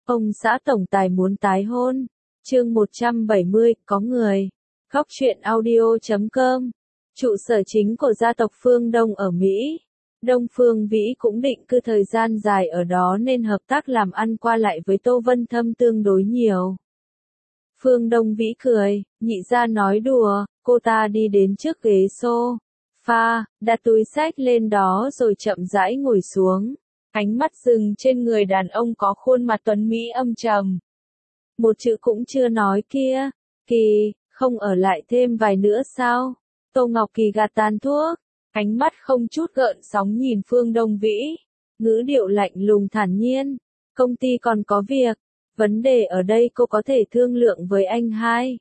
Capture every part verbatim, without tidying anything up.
Ông xã tổng tài muốn tái hôn. Chương một trăm bảy mươi, có người. Góc truyện audio chấm com. Trụ sở chính của gia tộc Phương Đông ở Mỹ. Đông Phương Vĩ cũng định cư thời gian dài ở đó nên hợp tác làm ăn qua lại với Tô Vân Thâm tương đối nhiều. Phương Đông Vĩ cười, nhị ra nói đùa, cô ta đi đến trước ghế sofa, đặt túi xách lên đó rồi chậm rãi ngồi xuống. Ánh mắt dừng trên người đàn ông có khuôn mặt tuấn mỹ âm trầm. Một chữ cũng chưa nói kia, Kỳ, không ở lại thêm vài nữa sao? Tô Ngọc Kỳ gạt tàn thuốc, ánh mắt không chút gợn sóng nhìn Phương Đông Vĩ, ngữ điệu lạnh lùng thản nhiên, công ty còn có việc, vấn đề ở đây cô có thể thương lượng với anh hai.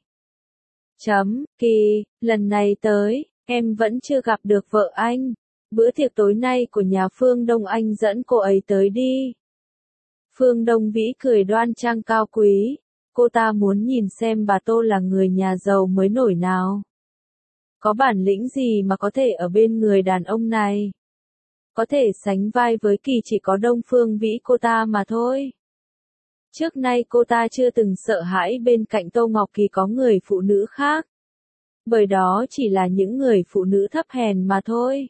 Chấm, Kỳ, lần này tới, em vẫn chưa gặp được vợ anh. Bữa tiệc tối nay của nhà Phương Đông anh dẫn cô ấy tới đi. Phương Đông Vĩ cười đoan trang cao quý. Cô ta muốn nhìn xem bà Tô là người nhà giàu mới nổi nào. Có bản lĩnh gì mà có thể ở bên người đàn ông này? Có thể sánh vai với Kỳ chỉ có Đông Phương Vĩ cô ta mà thôi. Trước nay cô ta chưa từng sợ hãi bên cạnh Tô Ngọc Kỳ có người phụ nữ khác. Bởi đó chỉ là những người phụ nữ thấp hèn mà thôi.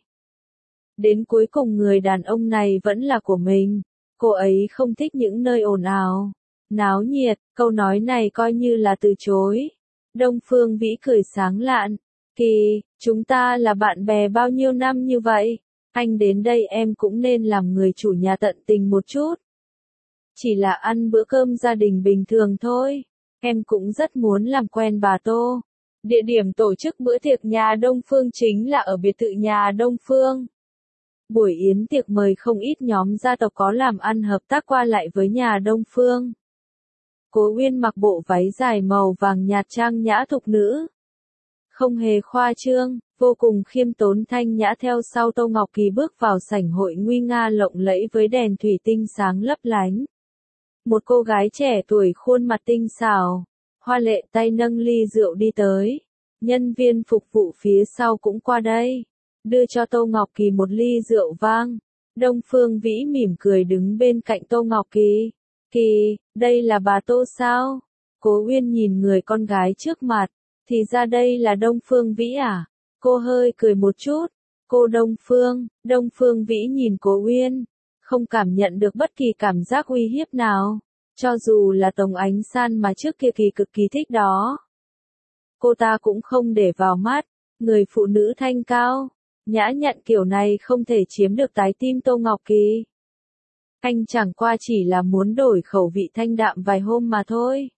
Đến cuối cùng người đàn ông này vẫn là của mình. Cô ấy không thích những nơi ồn ào, náo nhiệt, câu nói này coi như là từ chối. Đông Phương Vĩ cười sáng lạn. Kỳ, chúng ta là bạn bè bao nhiêu năm như vậy? Anh đến đây em cũng nên làm người chủ nhà tận tình một chút. Chỉ là ăn bữa cơm gia đình bình thường thôi. Em cũng rất muốn làm quen bà Tô. Địa điểm tổ chức bữa tiệc nhà Đông Phương chính là ở biệt thự nhà Đông Phương. Buổi yến tiệc mời không ít nhóm gia tộc có làm ăn hợp tác qua lại với nhà Đông Phương. Cố Uyên mặc bộ váy dài màu vàng nhạt trang nhã thục nữ. Không hề khoa trương, vô cùng khiêm tốn thanh nhã theo sau Tô Ngọc Kỳ bước vào sảnh hội nguy nga lộng lẫy với đèn thủy tinh sáng lấp lánh. Một cô gái trẻ tuổi khuôn mặt tinh xảo, hoa lệ tay nâng ly rượu đi tới. Nhân viên phục vụ phía sau cũng qua đây. Đưa cho Tô Ngọc Kỳ một ly rượu vang. Đông Phương Vĩ mỉm cười đứng bên cạnh Tô Ngọc Kỳ. Kỳ, đây là bà Tô sao? Cố Uyên nhìn người con gái trước mặt. Thì ra đây là Đông Phương Vĩ à? Cô hơi cười một chút. Cô Đông Phương, Đông Phương Vĩ nhìn Cố Uyên. Không cảm nhận được bất kỳ cảm giác uy hiếp nào. Cho dù là Tống Ánh San mà trước kia Kỳ cực kỳ thích đó. Cô ta cũng không để vào mắt. Người phụ nữ thanh cao, nhã nhặn kiểu này không thể chiếm được trái tim Tô Ngọc Kỳ. Anh chẳng qua chỉ là muốn đổi khẩu vị thanh đạm vài hôm mà thôi.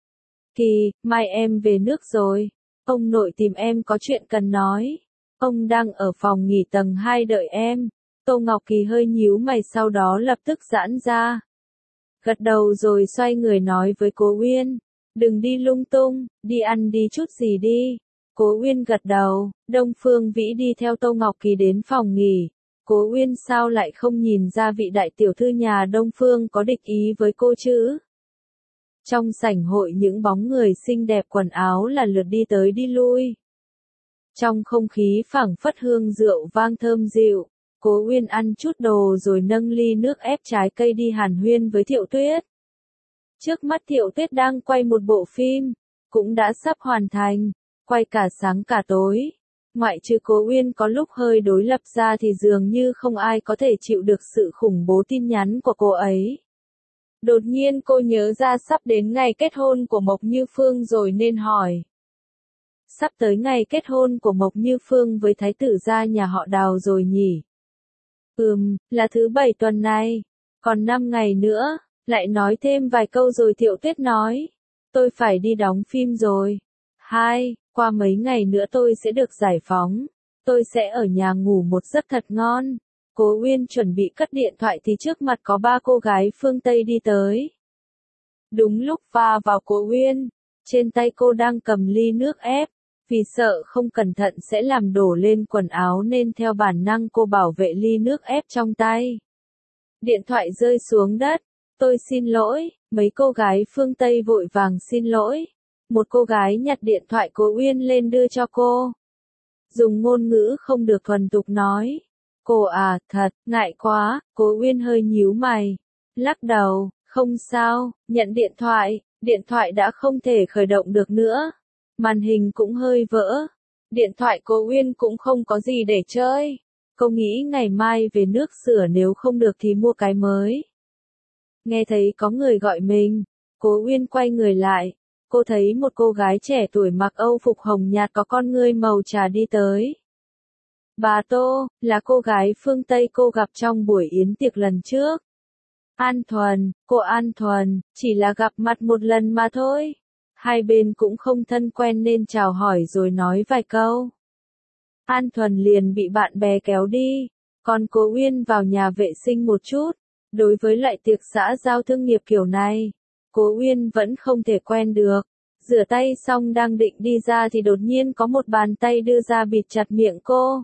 Kỳ, mai em về nước rồi. Ông nội tìm em có chuyện cần nói. Ông đang ở phòng nghỉ tầng hai đợi em. Tô Ngọc Kỳ hơi nhíu mày sau đó lập tức giãn ra. Gật đầu rồi xoay người nói với Cố Uyên. Đừng đi lung tung, đi ăn đi chút gì đi. Cố Uyên gật đầu, Đông Phương Vĩ đi theo Tô Ngọc Kỳ đến phòng nghỉ. Cố Uyên sao lại không nhìn ra vị đại tiểu thư nhà Đông Phương có địch ý với cô chứ? Trong sảnh hội những bóng người xinh đẹp quần áo là lượt đi tới đi lui. Trong không khí phảng phất hương rượu vang thơm dịu, Cố Uyên ăn chút đồ rồi nâng ly nước ép trái cây đi hàn huyên với Thiệu Tuyết. Trước mắt Thiệu Tuyết đang quay một bộ phim, cũng đã sắp hoàn thành, quay cả sáng cả tối. Ngoại trừ Cố Uyên có lúc hơi đối lập ra thì dường như không ai có thể chịu được sự khủng bố tin nhắn của cô ấy. Đột nhiên cô nhớ ra sắp đến ngày kết hôn của Mộc Như Phương rồi nên hỏi. Sắp tới ngày kết hôn của Mộc Như Phương với thái tử gia nhà họ Đào rồi nhỉ? Ừm, là thứ bảy tuần này. Còn năm ngày nữa, lại nói thêm vài câu rồi Thiệu Tuyết nói. Tôi phải đi đóng phim rồi. Hai, qua mấy ngày nữa tôi sẽ được giải phóng. Tôi sẽ ở nhà ngủ một giấc thật ngon. Cố Uyên chuẩn bị cất điện thoại thì trước mặt có ba cô gái phương Tây đi tới. Đúng lúc va vào Cố Uyên, trên tay cô đang cầm ly nước ép, vì sợ không cẩn thận sẽ làm đổ lên quần áo nên theo bản năng cô bảo vệ ly nước ép trong tay. Điện thoại rơi xuống đất, tôi xin lỗi, mấy cô gái phương Tây vội vàng xin lỗi. Một cô gái nhặt điện thoại Cố Uyên lên đưa cho cô. Dùng ngôn ngữ không được thuần thục nói. Cô à, thật, ngại quá, Cố Uyên hơi nhíu mày. Lắc đầu, Không sao, nhận điện thoại, điện thoại đã không thể khởi động được nữa. Màn hình cũng hơi vỡ. Điện thoại cô Uyên cũng không có gì để chơi. Cô nghĩ ngày mai về nước sửa, nếu không được thì mua cái mới. Nghe thấy có người gọi mình, cô Uyên quay người lại. Cô thấy một cô gái trẻ tuổi mặc âu phục hồng nhạt có con ngươi màu trà đi tới. Bà Tô, là cô gái phương Tây cô gặp trong buổi yến tiệc lần trước. An Thuần, cô An Thuần, chỉ là gặp mặt một lần mà thôi. Hai bên cũng không thân quen nên chào hỏi rồi nói vài câu. An Thuần liền bị bạn bè kéo đi, còn cô Uyên vào nhà vệ sinh một chút. Đối với loại tiệc xã giao thương nghiệp kiểu này, cô Uyên vẫn không thể quen được. Rửa tay xong đang định đi ra thì đột nhiên có một bàn tay đưa ra bịt chặt miệng cô.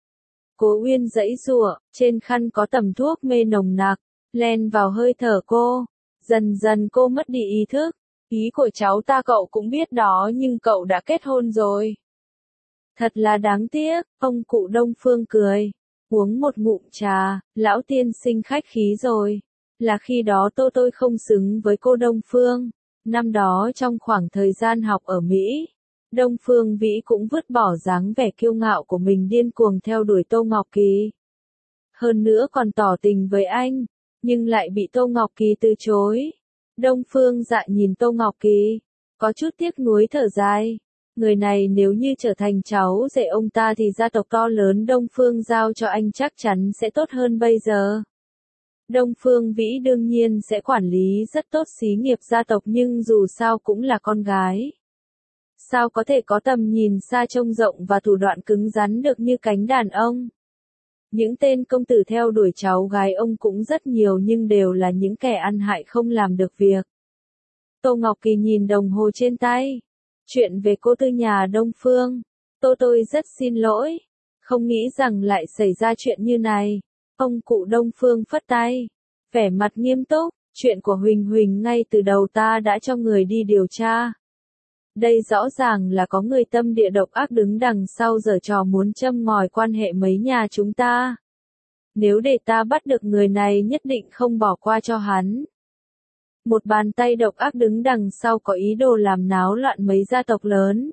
Cô Uyên giãy giụa, trên khăn có tẩm thuốc mê nồng nặc, len vào hơi thở cô. Dần dần cô mất đi ý thức. Ý của cháu ta cậu cũng biết đó, nhưng cậu đã kết hôn rồi. Thật là đáng tiếc, ông cụ Đông Phương cười. Uống một ngụm trà, lão tiên sinh khách khí rồi. Là khi đó tôi tôi không xứng với cô Đông Phương. Năm đó trong khoảng thời gian học ở Mỹ, Đông Phương Vĩ cũng vứt bỏ dáng vẻ kiêu ngạo của mình, điên cuồng theo đuổi Tô Ngọc Kỳ. Hơn nữa còn tỏ tình với anh, nhưng lại bị Tô Ngọc Kỳ từ chối. Đông Phương Dạ nhìn Tô Ngọc Kỳ, có chút tiếc nuối thở dài. Người này nếu như trở thành cháu rể ông ta thì gia tộc to lớn Đông Phương giao cho anh chắc chắn sẽ tốt hơn bây giờ. Đông Phương Vĩ đương nhiên sẽ quản lý rất tốt xí nghiệp gia tộc, nhưng dù sao cũng là con gái. Sao có thể có tầm nhìn xa trông rộng và thủ đoạn cứng rắn được như cánh đàn ông. Những tên công tử theo đuổi cháu gái ông cũng rất nhiều, nhưng đều là những kẻ ăn hại không làm được việc. Tô Ngọc Kỳ nhìn đồng hồ trên tay. Chuyện về cô tư nhà Đông Phương. Tô tôi rất xin lỗi. Không nghĩ rằng lại xảy ra chuyện như này. Ông cụ Đông Phương phất tay. Vẻ mặt nghiêm túc. Chuyện của Huỳnh Huỳnh ngay từ đầu ta đã cho người đi điều tra. Đây rõ ràng là có người tâm địa độc ác đứng đằng sau giở trò muốn châm ngòi quan hệ mấy nhà chúng ta. Nếu để ta bắt được người này nhất định không bỏ qua cho hắn. Một bàn tay độc ác đứng đằng sau có ý đồ làm náo loạn mấy gia tộc lớn.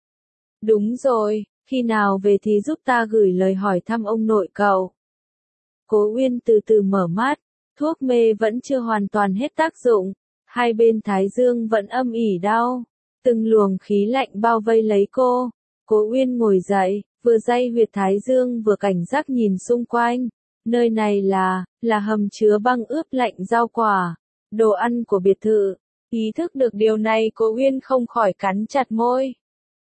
Đúng rồi, khi nào về thì giúp ta gửi lời hỏi thăm ông nội cậu. Cố Uyên từ từ mở mắt, thuốc mê vẫn chưa hoàn toàn hết tác dụng, hai bên thái dương vẫn âm ỉ đau, từng luồng khí lạnh bao vây lấy cô. Cố Uyên ngồi dậy, vừa day huyệt thái dương vừa cảnh giác nhìn xung quanh. Nơi này là, là hầm chứa băng ướp lạnh rau quả, đồ ăn của biệt thự. Ý thức được điều này, Cố Uyên không khỏi cắn chặt môi.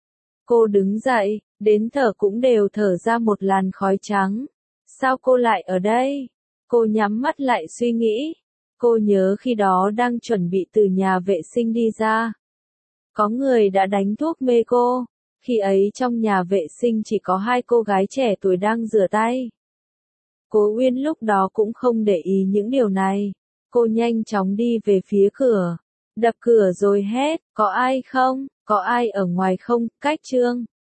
Cô đứng dậy, đến thở cũng đều thở ra một làn khói trắng. Sao cô lại ở đây? Cô nhắm mắt lại suy nghĩ. Cô nhớ khi đó đang chuẩn bị từ nhà vệ sinh đi ra. Có người đã đánh thuốc mê cô. Khi ấy trong nhà vệ sinh chỉ có hai cô gái trẻ tuổi đang rửa tay. Cố Uyên lúc đó cũng không để ý những điều này. Cô nhanh chóng đi về phía cửa. Đập cửa rồi hét, có ai không? Có ai ở ngoài không? Cách Trương.